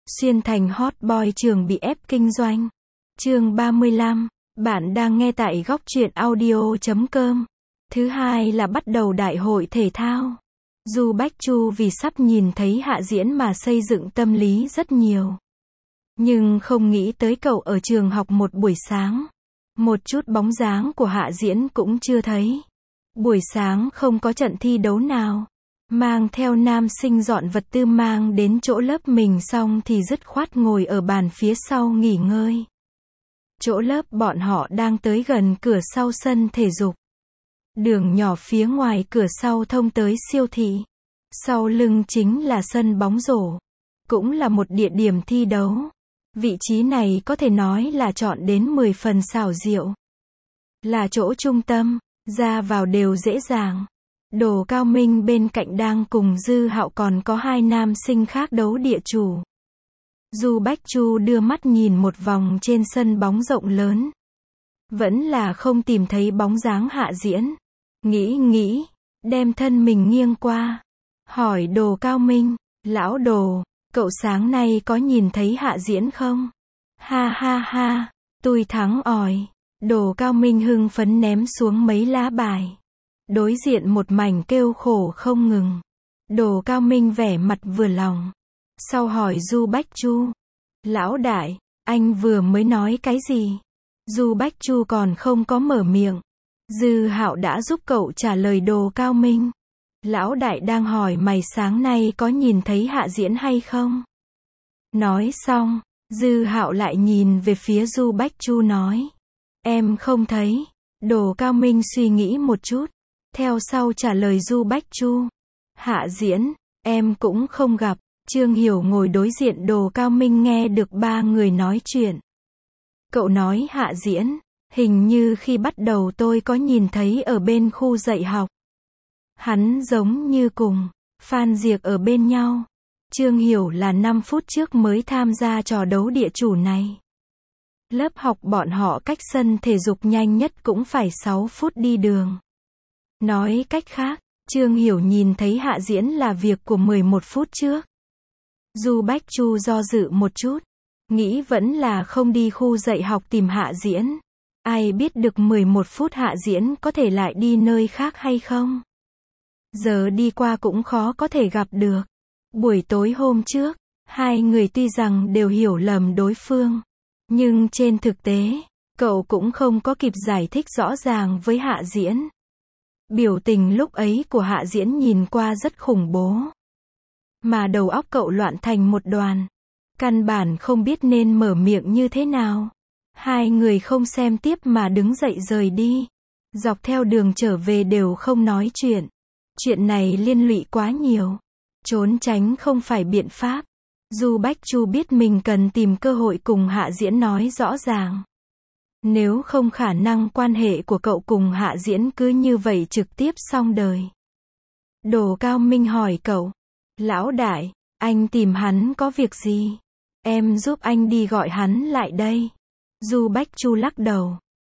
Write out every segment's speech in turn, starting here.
Xuyên thành hot boy trường bị ép kinh doanh. Chương 35. Bạn đang nghe tại góc truyện audio.com. Thứ hai là bắt đầu đại hội thể thao. Du Bách Chu vì sắp nhìn thấy Hạ Diễn mà xây dựng tâm lý rất nhiều. Nhưng không nghĩ tới cậu ở trường học một buổi sáng. Một chút bóng dáng của Hạ Diễn cũng chưa thấy. Buổi sáng không có trận thi đấu nào. Mang theo nam sinh dọn vật tư mang đến chỗ lớp mình xong thì dứt khoát ngồi ở bàn phía sau nghỉ ngơi. Chỗ lớp bọn họ đang tới gần cửa sau sân thể dục. Đường nhỏ phía ngoài cửa sau thông tới siêu thị. Sau lưng chính là sân bóng rổ. Cũng là một địa điểm thi đấu. Vị trí này có thể nói là chọn đến 10 phần xảo diệu. Là chỗ trung tâm, ra vào đều dễ dàng. Đồ Cao Minh bên cạnh đang cùng Dư Hạo còn có hai nam sinh khác đấu địa chủ. Du Bách Chu đưa mắt nhìn một vòng trên sân bóng rộng lớn. Vẫn là không tìm thấy bóng dáng Hạ Diễn. Nghĩ, đem thân mình nghiêng qua. Hỏi Đồ Cao Minh, lão Đồ, cậu sáng nay có nhìn thấy Hạ Diễn không? Ha ha ha, tôi thắng òi. Đồ Cao Minh hưng phấn ném xuống mấy lá bài. Đối diện một mảnh kêu khổ không ngừng. Đồ Cao Minh vẻ mặt vừa lòng. Sau hỏi Du Bách Chu. Lão đại, anh vừa mới nói cái gì? Du Bách Chu còn không có mở miệng. Dư Hạo đã giúp cậu trả lời Đồ Cao Minh. Lão đại đang hỏi mày sáng nay có nhìn thấy Hạ Diễn hay không? Nói xong, Dư Hạo lại nhìn về phía Du Bách Chu nói. Em không thấy. Đồ Cao Minh suy nghĩ một chút. Theo sau trả lời Du Bách Chu. Hạ Diễn, em cũng không gặp. Trương Hiểu ngồi đối diện Đồ Cao Minh nghe được ba người nói chuyện. Cậu nói Hạ Diễn, hình như khi bắt đầu tôi có nhìn thấy ở bên khu dạy học. Hắn giống như cùng Phan Diệc ở bên nhau. Trương Hiểu là 5 phút trước mới tham gia trò đấu địa chủ này. Lớp học bọn họ cách sân thể dục nhanh nhất cũng phải 6 phút đi đường. Nói cách khác, Trương Hiểu nhìn thấy Hạ Diễn là việc của 11 phút trước. Du Bách Chu do dự một chút, nghĩ vẫn là không đi khu dạy học tìm Hạ Diễn. Ai biết được 11 phút Hạ Diễn có thể lại đi nơi khác hay không? Giờ đi qua cũng khó có thể gặp được. Buổi tối hôm trước, hai người tuy rằng đều hiểu lầm đối phương. Nhưng trên thực tế, cậu cũng không có kịp giải thích rõ ràng với Hạ Diễn. Biểu tình lúc ấy của Hạ Diễn nhìn qua rất khủng bố. Mà đầu óc cậu loạn thành một đoàn. Căn bản không biết nên mở miệng như thế nào. Hai người không xem tiếp mà đứng dậy rời đi. Dọc theo đường trở về đều không nói chuyện. Chuyện này liên lụy quá nhiều. Trốn tránh không phải biện pháp. Du Bách Chu biết mình cần tìm cơ hội cùng Hạ Diễn nói rõ ràng. Nếu không khả năng quan hệ của cậu cùng Hạ Diễn cứ như vậy trực tiếp xong đời. Đồ Cao Minh hỏi cậu. Lão đại, anh tìm hắn có việc gì? Em giúp anh đi gọi hắn lại đây. Du Bách Chu lắc đầu.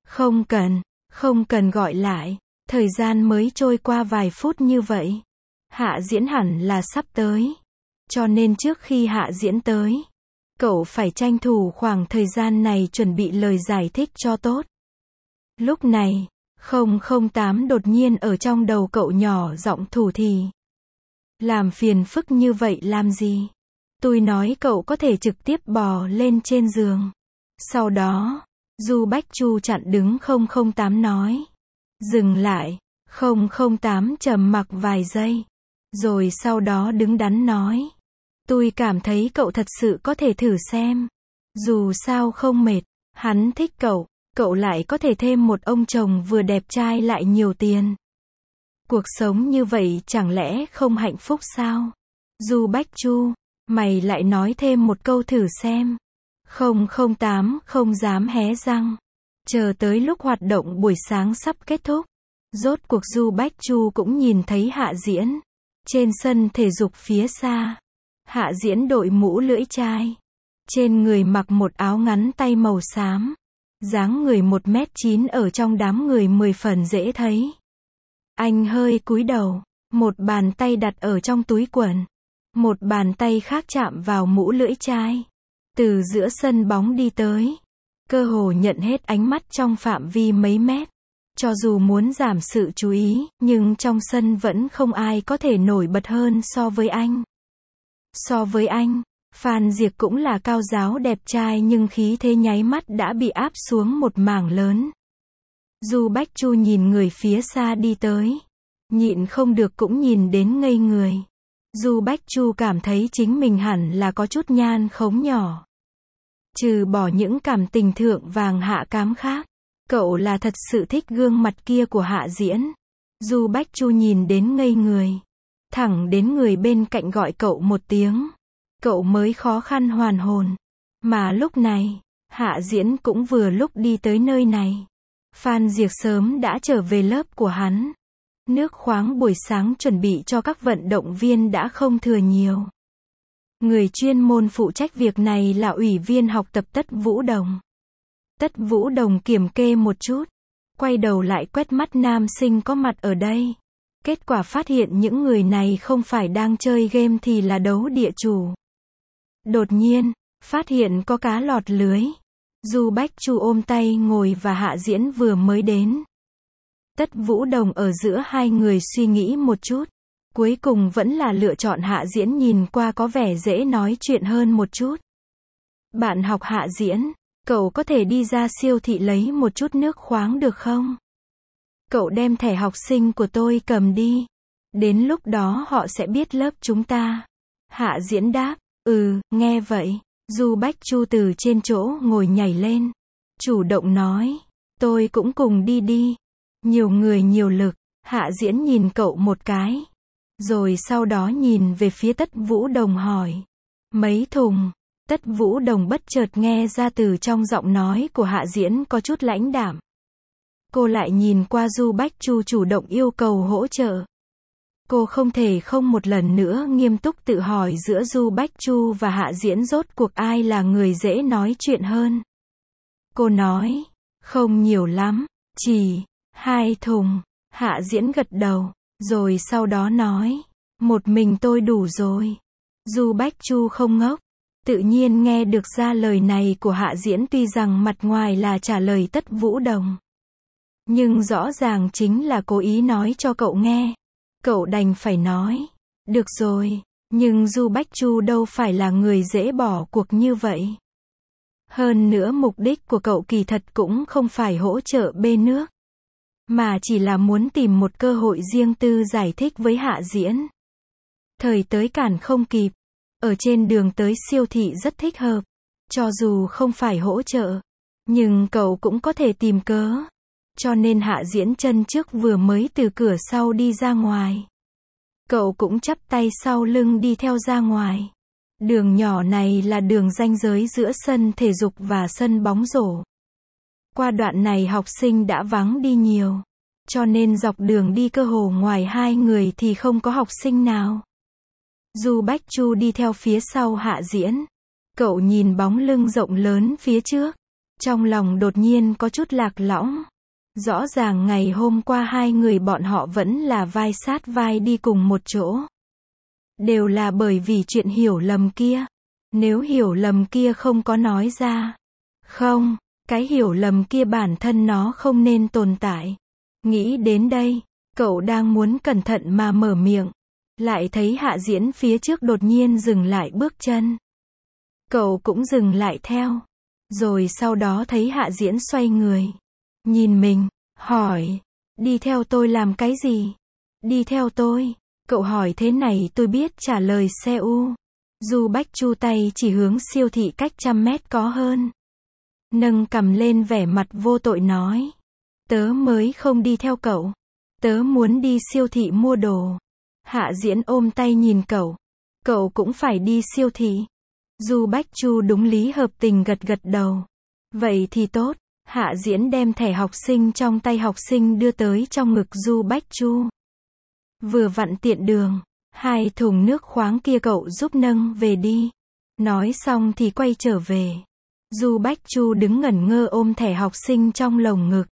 Không cần gọi lại. Thời gian mới trôi qua vài phút như vậy. Hạ Diễn hẳn là sắp tới. Cho nên trước khi Hạ Diễn tới, cậu phải tranh thủ khoảng thời gian này chuẩn bị lời giải thích cho tốt. Lúc này, 008 đột nhiên ở trong đầu cậu nhỏ giọng thủ thỉ. Làm phiền phức như vậy làm gì? Tôi nói cậu có thể trực tiếp bò lên trên giường. Sau đó, Du Bách Chu chặn đứng 008 nói. Dừng lại, 008 trầm mặc vài giây. Rồi sau đó đứng đắn nói. Tôi cảm thấy cậu thật sự có thể thử xem. Dù sao không mệt, hắn thích cậu lại có thể thêm một ông chồng vừa đẹp trai lại nhiều tiền. Cuộc sống như vậy chẳng lẽ không hạnh phúc sao? Du Bách Chu, mày lại nói thêm một câu thử xem. 008 không dám hé răng. Chờ tới lúc hoạt động buổi sáng sắp kết thúc. Rốt cuộc Du Bách Chu cũng nhìn thấy Hạ Diễn. Trên sân thể dục phía xa. Hạ Diễn đội mũ lưỡi chai. Trên người mặc một áo ngắn tay màu xám. Dáng người 1m9 ở trong đám người 10 phần dễ thấy. Anh hơi cúi đầu. Một bàn tay đặt ở trong túi quần. Một bàn tay khác chạm vào mũ lưỡi chai. Từ giữa sân bóng đi tới. Cơ hồ nhận hết ánh mắt trong phạm vi mấy mét. Cho dù muốn giảm sự chú ý, nhưng trong sân vẫn không ai có thể nổi bật hơn so với anh. So với anh, Phan Diệc cũng là cao giáo đẹp trai nhưng khí thế nháy mắt đã bị áp xuống một mảng lớn. Du Bách Chu nhìn người phía xa đi tới. Nhịn không được cũng nhìn đến ngây người. Du Bách Chu cảm thấy chính mình hẳn là có chút nhan khống nhỏ. Trừ bỏ những cảm tình thượng vàng hạ cám khác. Cậu là thật sự thích gương mặt kia của Hạ Diễn. Du Bách Chu nhìn đến ngây người. Thẳng đến người bên cạnh gọi cậu một tiếng. Cậu mới khó khăn hoàn hồn. Mà lúc này, Hạ Diễn cũng vừa lúc đi tới nơi này. Phan Diệc sớm đã trở về lớp của hắn. Nước khoáng buổi sáng chuẩn bị cho các vận động viên đã không thừa nhiều. Người chuyên môn phụ trách việc này là ủy viên học tập Tất Vũ Đồng. Tất Vũ Đồng kiểm kê một chút. Quay đầu lại quét mắt nam sinh có mặt ở đây. Kết quả phát hiện những người này không phải đang chơi game thì là đấu địa chủ. Đột nhiên, phát hiện có cá lọt lưới. Du Bách Chu ôm tay ngồi và Hạ Diễn vừa mới đến. Tất Vũ Đồng ở giữa hai người suy nghĩ một chút. Cuối cùng vẫn là lựa chọn Hạ Diễn, nhìn qua có vẻ dễ nói chuyện hơn một chút. Bạn học Hạ Diễn, cậu có thể đi ra siêu thị lấy một chút nước khoáng được không? Cậu đem thẻ học sinh của tôi cầm đi. Đến lúc đó họ sẽ biết lớp chúng ta. Hạ Diễn đáp, nghe vậy. Du Bách Chu từ trên chỗ ngồi nhảy lên. Chủ động nói, tôi cũng cùng đi đi. Nhiều người nhiều lực. Hạ Diễn nhìn cậu một cái. Rồi sau đó nhìn về phía Tất Vũ Đồng hỏi. Mấy thùng? Tất Vũ Đồng bất chợt nghe ra từ trong giọng nói của Hạ Diễn có chút lãnh đạm. Cô lại nhìn qua Du Bách Chu chủ động yêu cầu hỗ trợ. Cô không thể không một lần nữa nghiêm túc tự hỏi giữa Du Bách Chu và Hạ Diễn rốt cuộc ai là người dễ nói chuyện hơn. Cô nói, không nhiều lắm, chỉ 2 thùng. Hạ Diễn gật đầu, rồi sau đó nói, một mình tôi đủ rồi. Du Bách Chu không ngốc, tự nhiên nghe được ra lời này của Hạ Diễn, tuy rằng mặt ngoài là trả lời Tất Vũ Đồng. Nhưng rõ ràng chính là cố ý nói cho cậu nghe. Cậu đành phải nói, được rồi, nhưng Du Bách Chu đâu phải là người dễ bỏ cuộc như vậy. Hơn nữa mục đích của cậu kỳ thật cũng không phải hỗ trợ bê nước, mà chỉ là muốn tìm một cơ hội riêng tư giải thích với Hạ Diễn. Thời tới cản không kịp, ở trên đường tới siêu thị rất thích hợp, cho dù không phải hỗ trợ, nhưng cậu cũng có thể tìm cớ. Cho nên Hạ Diễn chân trước vừa mới từ cửa sau đi ra ngoài. Cậu cũng chắp tay sau lưng đi theo ra ngoài. Đường nhỏ này là đường ranh giới giữa sân thể dục và sân bóng rổ. Qua đoạn này học sinh đã vắng đi nhiều. Cho nên dọc đường đi cơ hồ ngoài hai người thì không có học sinh nào. Du Bách Chu đi theo phía sau Hạ Diễn. Cậu nhìn bóng lưng rộng lớn phía trước. Trong lòng đột nhiên có chút lạc lõng. Rõ ràng ngày hôm qua hai người bọn họ vẫn là vai sát vai đi cùng một chỗ. Đều là bởi vì chuyện hiểu lầm kia. Nếu hiểu lầm kia không có nói ra. Không, cái hiểu lầm kia bản thân nó không nên tồn tại. Nghĩ đến đây, cậu đang muốn cẩn thận mà mở miệng. Lại thấy Hạ Diễn phía trước đột nhiên dừng lại bước chân. Cậu cũng dừng lại theo. Rồi sau đó thấy Hạ Diễn xoay người. Nhìn mình, hỏi, đi theo tôi làm cái gì? Đi theo tôi. Cậu hỏi thế này tôi biết trả lời xe U. Du Bách Chu tay chỉ hướng siêu thị cách 100 mét có hơn. Nâng cằm lên vẻ mặt vô tội nói. Tớ mới không đi theo cậu. Tớ muốn đi siêu thị mua đồ. Hạ Diễn ôm tay nhìn cậu. Cậu cũng phải đi siêu thị. Du Bách Chu đúng lý hợp tình gật gật đầu. Vậy thì tốt. Hạ Diễn đem thẻ học sinh trong tay học sinh đưa tới trong ngực Du Bách Chu. Vừa vặn tiện đường. 2 thùng nước khoáng kia cậu giúp nâng về đi. Nói xong thì quay trở về. Du Bách Chu đứng ngẩn ngơ ôm thẻ học sinh trong lồng ngực.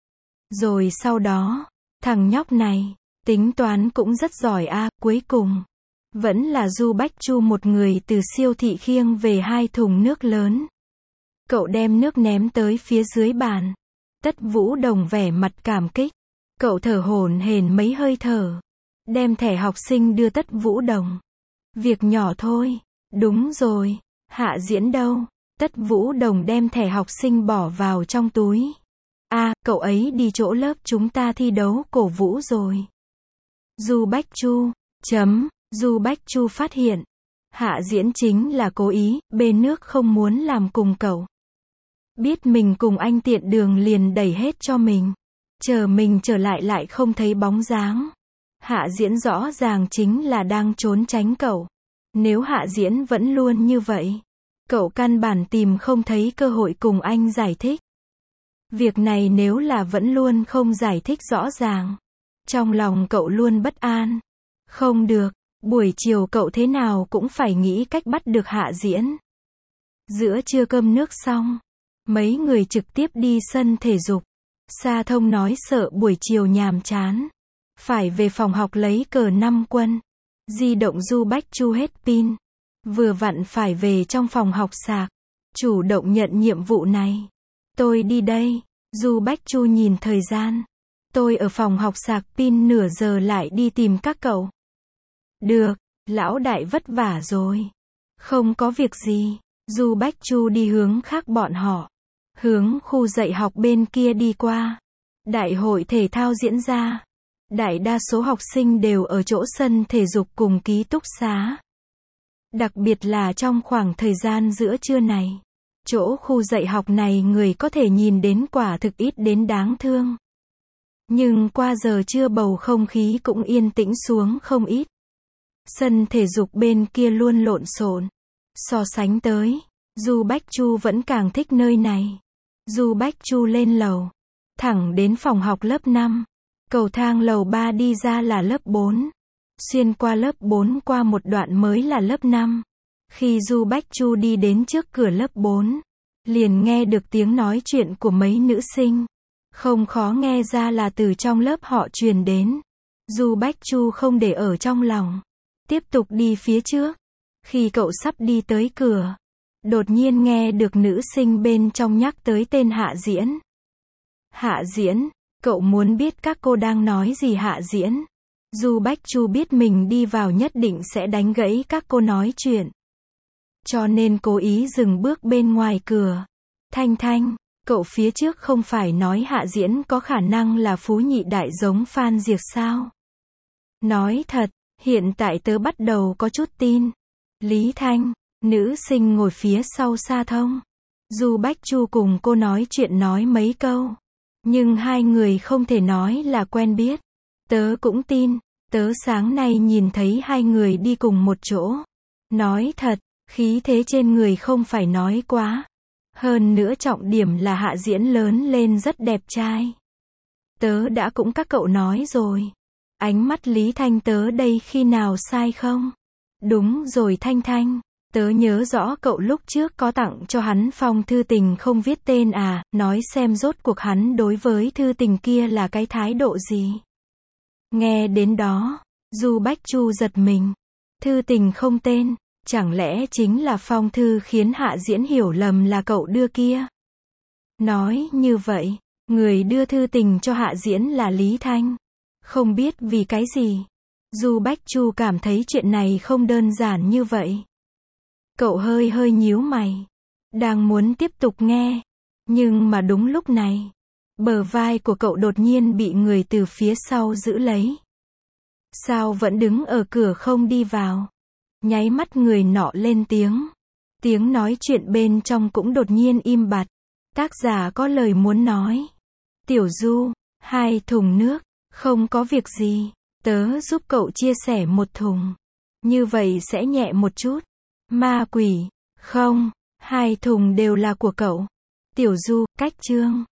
Rồi sau đó, thằng nhóc này, tính toán cũng rất giỏi a, cuối cùng Vẫn là Du Bách Chu một người từ siêu thị khiêng về 2 thùng nước lớn. Cậu đem nước ném tới phía dưới bàn. Tất Vũ Đồng vẻ mặt cảm kích. Cậu thở hổn hển mấy hơi thở. Đem thẻ học sinh đưa Tất Vũ Đồng. Việc nhỏ thôi. Đúng rồi. Hạ Diễn đâu? Tất Vũ Đồng đem thẻ học sinh bỏ vào trong túi. Cậu ấy đi chỗ lớp chúng ta thi đấu cổ vũ rồi. Du Bách Chu. Du Bách Chu phát hiện. Hạ Diễn chính là cố ý, bê nước không muốn làm cùng cậu. Biết mình cùng anh tiện đường liền đẩy hết cho mình. Chờ mình trở lại không thấy bóng dáng. Hạ Diễn rõ ràng chính là đang trốn tránh cậu. Nếu Hạ Diễn vẫn luôn như vậy, cậu căn bản tìm không thấy cơ hội cùng anh giải thích. Việc này nếu là vẫn luôn không giải thích rõ ràng, trong lòng cậu luôn bất an. Không được, buổi chiều cậu thế nào cũng phải nghĩ cách bắt được Hạ Diễn. Giữa trưa cơm nước xong, mấy người trực tiếp đi sân thể dục. Sa Thông nói sợ buổi chiều nhàm chán, phải về phòng học lấy cờ 5 quân. Di động Du Bách Chu hết pin, vừa vặn phải về trong phòng học sạc, chủ động nhận nhiệm vụ này. Tôi đi đây. Du Bách Chu nhìn thời gian. Tôi ở phòng học sạc pin nửa giờ lại đi tìm các cậu. Được, lão đại vất vả rồi. Không có việc gì. Du Bách Chu đi hướng khác bọn họ. Hướng khu dạy học bên kia đi qua. Đại hội thể thao diễn ra. Đại đa số học sinh đều ở chỗ sân thể dục cùng ký túc xá. Đặc biệt là trong khoảng thời gian giữa trưa này. Chỗ khu dạy học này người có thể nhìn đến quả thực ít đến đáng thương. Nhưng qua giờ trưa bầu không khí cũng yên tĩnh xuống không ít. Sân thể dục bên kia luôn lộn xộn. So sánh tới, Du Bách Chu vẫn càng thích nơi này. Du Bách Chu lên lầu, thẳng đến phòng học lớp 5. Cầu thang lầu 3 đi ra là lớp 4. Xuyên qua lớp 4 qua một đoạn mới là lớp 5. Khi Du Bách Chu đi đến trước cửa lớp 4, liền nghe được tiếng nói chuyện của mấy nữ sinh. Không khó nghe ra là từ trong lớp họ truyền đến. Du Bách Chu không để ở trong lòng, tiếp tục đi phía trước. Khi cậu sắp đi tới cửa, đột nhiên nghe được nữ sinh bên trong nhắc tới tên Hạ Diễn. Hạ Diễn, cậu muốn biết các cô đang nói gì Hạ Diễn? Du Bách Chu biết mình đi vào nhất định sẽ đánh gãy các cô nói chuyện. Cho nên cố ý dừng bước bên ngoài cửa. Thanh Thanh, cậu phía trước không phải nói Hạ Diễn có khả năng là phú nhị đại giống Phan Diệc sao? Nói thật, hiện tại tớ bắt đầu có chút tin. Lý Thanh, nữ sinh ngồi phía sau Sa Thông. Du Bách Chu cùng cô nói chuyện nói mấy câu. Nhưng hai người không thể nói là quen biết. Tớ cũng tin, tớ sáng nay nhìn thấy hai người đi cùng một chỗ. Nói thật, khí thế trên người không phải nói quá. Hơn nữa trọng điểm là Hạ Diễn lớn lên rất đẹp trai. Tớ đã cũng các cậu nói rồi. Ánh mắt Lý Thanh tớ đây khi nào sai không? Đúng rồi Thanh Thanh, tớ nhớ rõ cậu lúc trước có tặng cho hắn phong thư tình không viết tên à, nói xem rốt cuộc hắn đối với thư tình kia là cái thái độ gì. Nghe đến đó, Du Bách Chu giật mình. Thư tình không tên, chẳng lẽ chính là phong thư khiến Hạ Diễn hiểu lầm là cậu đưa kia? Nói như vậy, người đưa thư tình cho Hạ Diễn là Lý Thanh. Không biết vì cái gì. Du Bách Chu cảm thấy chuyện này không đơn giản như vậy. Cậu hơi nhíu mày. Đang muốn tiếp tục nghe. Nhưng mà đúng lúc này, bờ vai của cậu đột nhiên bị người từ phía sau giữ lấy. Sao vẫn đứng ở cửa không đi vào? Nháy mắt người nọ lên tiếng. Tiếng nói chuyện bên trong cũng đột nhiên im bặt. Tác giả có lời muốn nói. Tiểu Du, 2 thùng nước. Không có việc gì. Tớ giúp cậu chia sẻ 1 thùng. Như vậy sẽ nhẹ một chút. Ma quỷ. Không, 2 thùng đều là của cậu. Tiểu Du, cách chương.